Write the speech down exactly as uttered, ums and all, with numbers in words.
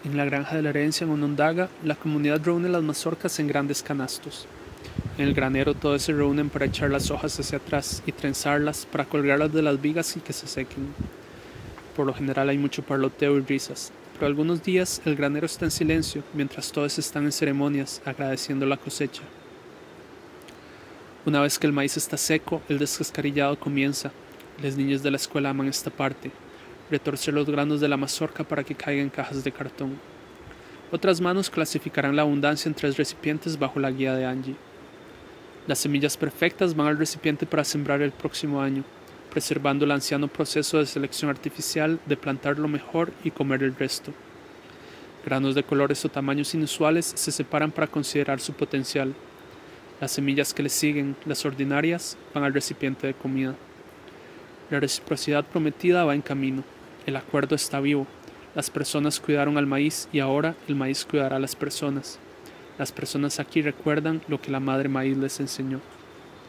En la granja de la herencia en Onondaga, la comunidad reúne las mazorcas en grandes canastos. En el granero todos se reúnen para echar las hojas hacia atrás y trenzarlas para colgarlas de las vigas y que se sequen. Por lo general hay mucho parloteo y risas, pero algunos días el granero está en silencio mientras todos están en ceremonias agradeciendo la cosecha. Una vez que el maíz está seco, el descascarillado comienza. Los niños de la escuela aman esta parte, retorcer los granos de la mazorca para que caigan en cajas de cartón. Otras manos clasificarán la abundancia en tres recipientes bajo la guía de Angie. Las semillas perfectas van al recipiente para sembrar el próximo año, preservando el anciano proceso de selección artificial de plantar lo mejor y comer el resto. Granos de colores o tamaños inusuales se separan para considerar su potencial. Las semillas que le siguen, las ordinarias, van al recipiente de comida. La reciprocidad prometida va en camino. El acuerdo está vivo. Las personas cuidaron al maíz y ahora el maíz cuidará a las personas. Las personas aquí recuerdan lo que la madre maíz les enseñó.